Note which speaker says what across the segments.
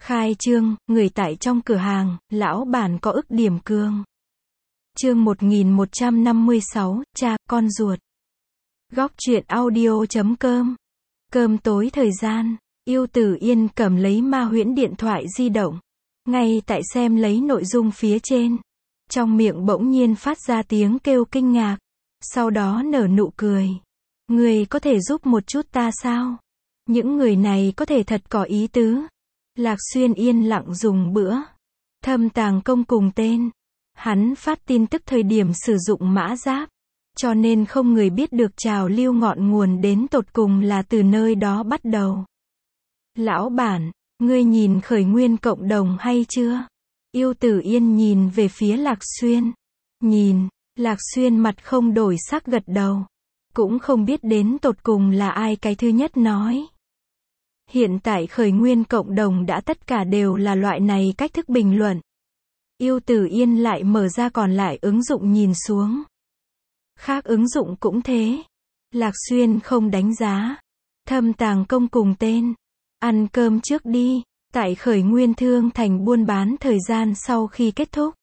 Speaker 1: Khai trương, người tại trong cửa hàng, lão bản có ức điểm cường. Chương 1156, cha, con ruột. Góc truyện audio.com. Cơm tối thời gian, Yêu Tử Yên cầm lấy Ma Huyễn điện thoại di động. Ngay tại xem lấy nội dung phía trên. Trong miệng bỗng nhiên phát ra tiếng kêu kinh ngạc. Sau đó nở nụ cười. Người có thể giúp một chút ta sao? Những người này có thể thật có ý tứ. Lạc Xuyên yên lặng dùng bữa. Thâm Tàng Công cùng tên. Hắn phát tin tức thời điểm sử dụng mã giáp. Cho nên không người biết được trào lưu ngọn nguồn đến tột cùng là từ nơi đó bắt đầu. Lão bản, ngươi nhìn khởi nguyên cộng đồng hay chưa? Yêu Tử Yên nhìn về phía Lạc Xuyên. Nhìn, Lạc Xuyên mặt không đổi sắc gật đầu. Cũng không biết đến tột cùng là ai cái thứ nhất nói. Hiện tại khởi nguyên cộng đồng đã tất cả đều là loại này cách thức bình luận. Yêu Tử Yên lại mở ra còn lại ứng dụng nhìn xuống. Khác ứng dụng cũng thế. Lạc Xuyên không đánh giá. Thâm Tàng Công cùng tên. Ăn cơm trước đi. Tại khởi nguyên thương thành buôn bán thời gian sau khi kết thúc.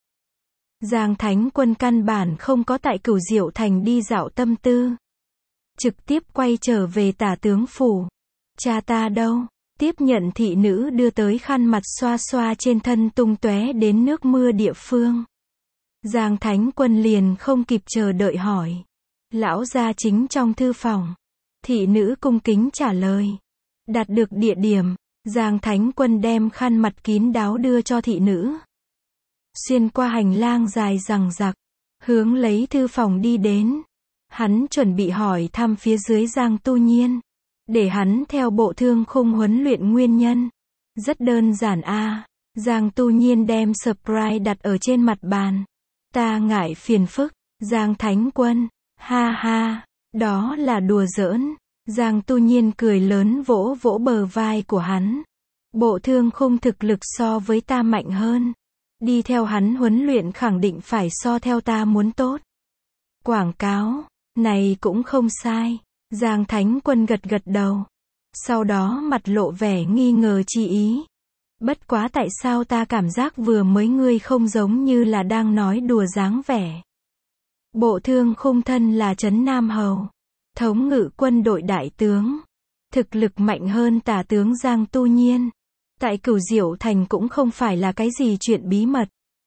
Speaker 1: Giang Thánh Quân căn bản không có tại Cửu Diệu Thành đi dạo tâm tư. Trực tiếp quay trở về Tả tướng phủ. Cha ta đâu? Tiếp nhận thị nữ đưa tới khăn mặt xoa xoa trên thân tung tóe đến nước mưa địa phương. Giang Thánh Quân liền không kịp chờ đợi hỏi. Lão gia chính trong thư phòng. Thị nữ cung kính trả lời. Đạt được địa điểm, Giang Thánh Quân đem khăn mặt kín đáo đưa cho thị nữ. Xuyên qua hành lang dài dằng dặc, hướng lấy thư phòng đi đến. Hắn chuẩn bị hỏi thăm phía dưới Giang Tu Nhiên. Để hắn theo bộ thương khung huấn luyện nguyên nhân. Rất đơn giản a. Giang Tu Nhiên đem surprise đặt ở trên mặt bàn. Ta ngại phiền phức. Giang Thánh Quân. Ha ha. Đó là đùa giỡn. Giang Tu Nhiên cười lớn vỗ vỗ bờ vai của hắn. Bộ thương khung thực lực so với ta mạnh hơn. Đi theo hắn huấn luyện khẳng định phải so theo ta muốn tốt. Quảng cáo. Này cũng không sai. Giang Thánh Quân gật gật đầu. Sau đó mặt lộ vẻ nghi ngờ chi ý. Bất quá tại sao ta cảm giác vừa mới ngươi không giống như là đang nói đùa dáng vẻ. Bộ thương khung thân là Trấn Nam Hầu. Thống ngự quân đội đại tướng. Thực lực mạnh hơn Tả tướng Giang Tu Nhiên. Tại Cửu Diệu Thành cũng không phải là cái gì chuyện bí mật.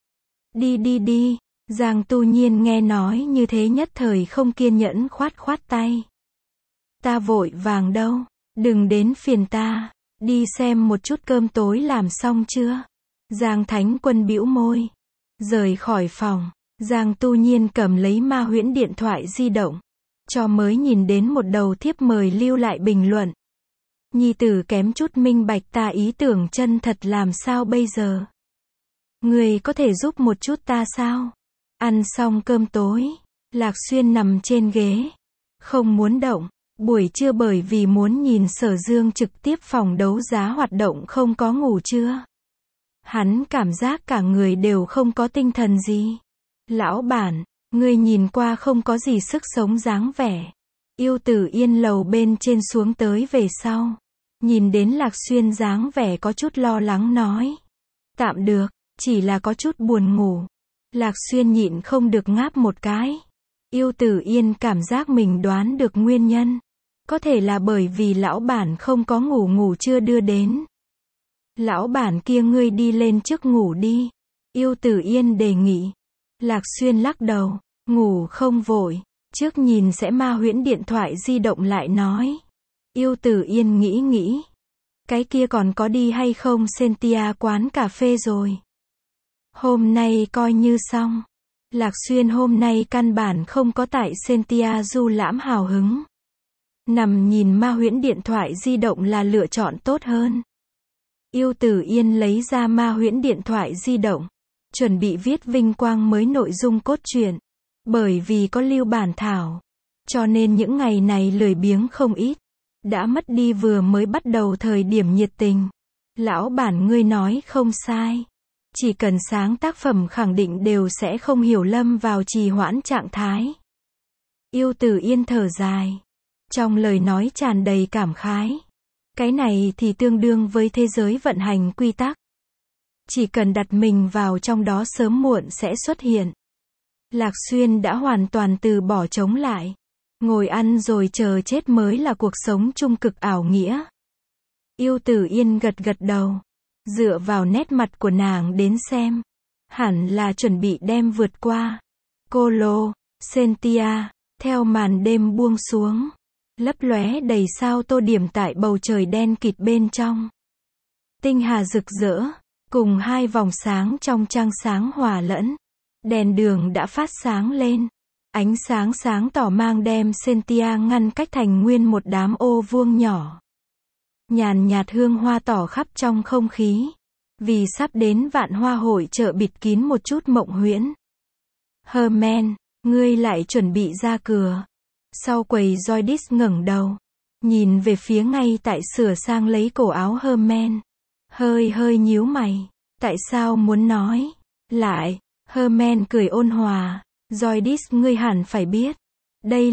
Speaker 1: Đi đi đi. Giang Tu Nhiên nghe nói như thế nhất thời không kiên nhẫn khoát khoát tay. Ta vội vàng đâu, đừng đến phiền ta, đi xem một chút cơm tối làm xong chưa. Giang Thánh Quân bĩu môi, rời khỏi phòng. Giang Tu Nhiên cầm lấy Ma Huyễn điện thoại di động, cho mới nhìn đến một đầu thiếp mời lưu lại bình luận. Nhi tử kém chút minh bạch ta ý tưởng chân thật làm sao bây giờ. Người có thể giúp một chút ta sao? Ăn xong cơm tối, Lạc Xuyên nằm trên ghế, không muốn động. Buổi trưa bởi vì muốn nhìn Sở Dương trực tiếp phòng đấu giá hoạt động không có ngủ trưa. Hắn cảm giác cả người đều không có tinh thần gì. Lão bản, ngươi nhìn qua không có gì sức sống dáng vẻ. Yêu Tử Yên lầu bên trên xuống tới về sau. Nhìn đến Lạc Xuyên dáng vẻ có chút lo lắng nói. Tạm được, chỉ là có chút buồn ngủ. Lạc Xuyên nhịn không được ngáp một cái. Yêu Tử Yên cảm giác mình đoán được nguyên nhân. Có thể là bởi vì lão bản không có ngủ chưa đưa đến. Lão bản kia ngươi đi lên trước ngủ đi. Yêu Tử Yên đề nghị. Lạc Xuyên lắc đầu. Ngủ không vội. Trước nhìn sẽ Ma Huyễn điện thoại di động lại nói. Yêu Tử Yên nghĩ. Cái kia còn có đi hay không Sentia quán cà phê rồi. Hôm nay coi như xong. Lạc Xuyên hôm nay căn bản không có tại Sentia du lãm hào hứng. Nằm nhìn Ma Huyễn điện thoại di động là lựa chọn tốt hơn. Yêu Tử Yên lấy ra Ma Huyễn điện thoại di động. Chuẩn bị viết vinh quang mới nội dung cốt truyện. Bởi vì có lưu bản thảo. Cho nên những ngày này lười biếng không ít. Đã mất đi vừa mới bắt đầu thời điểm nhiệt tình. Lão bản ngươi nói không sai. Chỉ cần sáng tác phẩm khẳng định đều sẽ không hiểu lâm vào trì hoãn trạng thái. Yêu Tử Yên thở dài. Trong lời nói tràn đầy cảm khái. Cái này thì tương đương với thế giới vận hành quy tắc. Chỉ cần đặt mình vào trong đó sớm muộn sẽ xuất hiện. Lạc Xuyên đã hoàn toàn từ bỏ chống lại. Ngồi ăn rồi chờ chết mới là cuộc sống trung cực ảo nghĩa. Yêu Tử Yên gật gật đầu. Dựa vào nét mặt của nàng đến xem. Hẳn là chuẩn bị đem vượt qua. Cô Lô, Cynthia, theo màn đêm buông xuống. Lấp lóe đầy sao tô điểm tại bầu trời đen kịt bên trong. Tinh hà rực rỡ, cùng hai vòng sáng trong trăng sáng hòa lẫn. Đèn đường đã phát sáng lên. Ánh sáng sáng tỏ mang đem Cynthia ngăn cách thành nguyên một đám ô vuông nhỏ. Nhàn nhạt hương hoa tỏ khắp trong không khí. Vì sắp đến vạn hoa hội chợ bịt kín một chút mộng huyễn. Herman, ngươi lại chuẩn bị ra cửa. Sau quầy Joyce ngẩng đầu. Nhìn về phía ngay tại sửa sang lấy cổ áo Herman. Hơi nhíu mày. Tại sao muốn nói? Lại. Herman cười ôn hòa. Joyce ngươi hẳn phải biết. Đây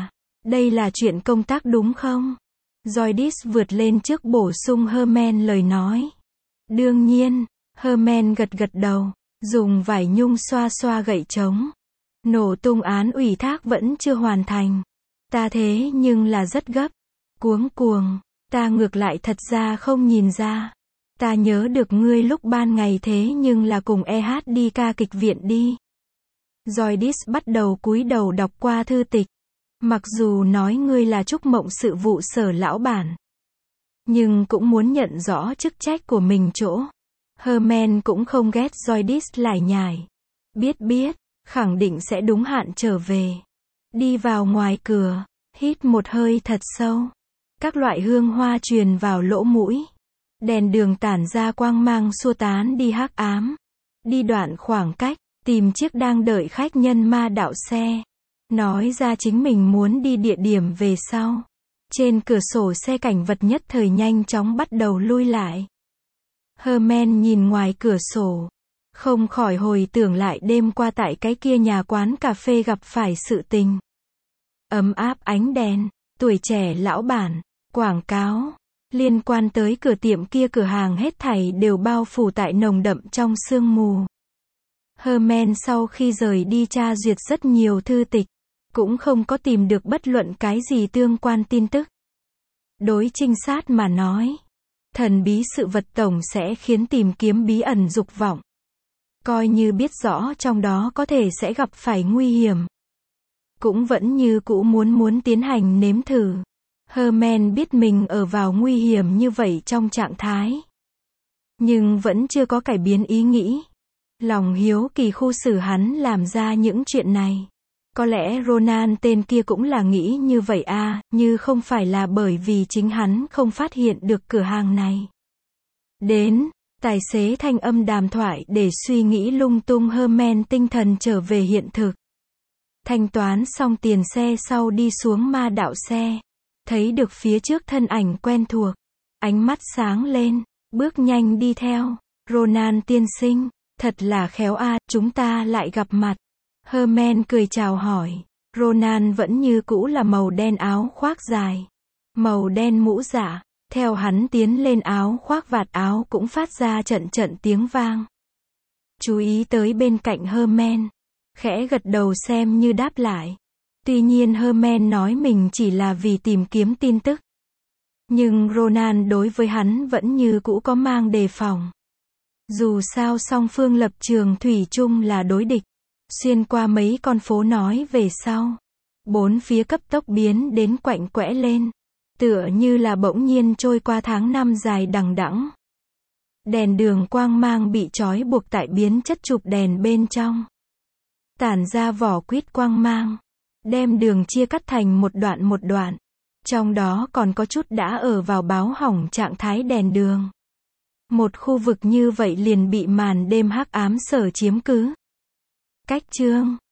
Speaker 1: là chuyện công tác đúng không? Joyce vượt lên trước bổ sung Herman lời nói. Đương nhiên. Herman gật gật đầu. Dùng vải nhung xoa xoa gậy trống. Nổ tung án ủy thác vẫn chưa hoàn thành. Ta thế nhưng là rất gấp. Cuống cuồng. Ta ngược lại thật ra không nhìn ra. Ta nhớ được ngươi lúc ban ngày thế nhưng là cùng EH đi ca kịch viện đi. Joyce bắt đầu cúi đầu đọc qua thư tịch. Mặc dù nói ngươi là trúc mộng sự vụ sở lão bản. Nhưng cũng muốn nhận rõ chức trách của mình chỗ. Herman cũng không ghét Joyce lải nhải. Biết, khẳng định sẽ đúng hạn trở về. Đi vào ngoài cửa, hít một hơi thật sâu. Các loại hương hoa truyền vào lỗ mũi. Đèn đường tản ra quang mang xua tán đi hắc ám. Đi đoạn khoảng cách, tìm chiếc đang đợi khách nhân ma đạo xe. Nói ra chính mình muốn đi địa điểm về sau. Trên cửa sổ xe cảnh vật nhất thời nhanh chóng bắt đầu lui lại. Herman nhìn ngoài cửa sổ. Không khỏi hồi tưởng lại đêm qua tại cái kia nhà quán cà phê gặp phải sự tình. Ấm áp ánh đèn, tuổi trẻ lão bản, quảng cáo. Liên quan tới cửa tiệm kia cửa hàng hết thảy đều bao phủ tại nồng đậm trong sương mù. Herman sau khi rời đi tra duyệt rất nhiều thư tịch. Cũng không có tìm được bất luận cái gì tương quan tin tức. Đối trinh sát mà nói. Thần bí sự vật tổng sẽ khiến tìm kiếm bí ẩn dục vọng. Coi như biết rõ trong đó có thể sẽ gặp phải nguy hiểm. Cũng vẫn như cũ muốn tiến hành nếm thử. Herman biết mình ở vào nguy hiểm như vậy trong trạng thái. Nhưng vẫn chưa có cải biến ý nghĩ. Lòng hiếu kỳ khu xử hắn làm ra những chuyện này. Có lẽ Ronan tên kia cũng là nghĩ như vậy à, như không phải là bởi vì chính hắn không phát hiện được cửa hàng này. Đến, tài xế thanh âm đàm thoại để suy nghĩ lung tung Herman tinh thần trở về hiện thực. Thanh toán xong tiền xe sau đi xuống ma đạo xe. Thấy được phía trước thân ảnh quen thuộc. Ánh mắt sáng lên, bước nhanh đi theo. Ronan tiên sinh, thật là khéo a, chúng ta lại gặp mặt. Herman cười chào hỏi. Ronan vẫn như cũ là màu đen áo khoác dài. Màu đen mũ dạ. Theo hắn tiến lên áo khoác vạt áo cũng phát ra trận tiếng vang. Chú ý tới bên cạnh Herman. Khẽ gật đầu xem như đáp lại. Tuy nhiên Herman nói mình chỉ là vì tìm kiếm tin tức. Nhưng Ronan đối với hắn vẫn như cũ có mang đề phòng. Dù sao song phương lập trường thủy chung là đối địch. Xuyên qua mấy con phố nói về sau. Bốn phía cấp tốc biến đến quạnh quẽ lên. Tựa như là bỗng nhiên trôi qua tháng năm dài đằng đẵng. Đèn đường quang mang bị trói buộc tại biến chất chụp đèn bên trong. Tản ra vỏ quýt quang mang. Đem đường chia cắt thành một đoạn. Trong đó còn có chút đã ở vào báo hỏng trạng thái đèn đường. Một khu vực như vậy liền bị màn đêm hắc ám sở chiếm cứ. Cách chương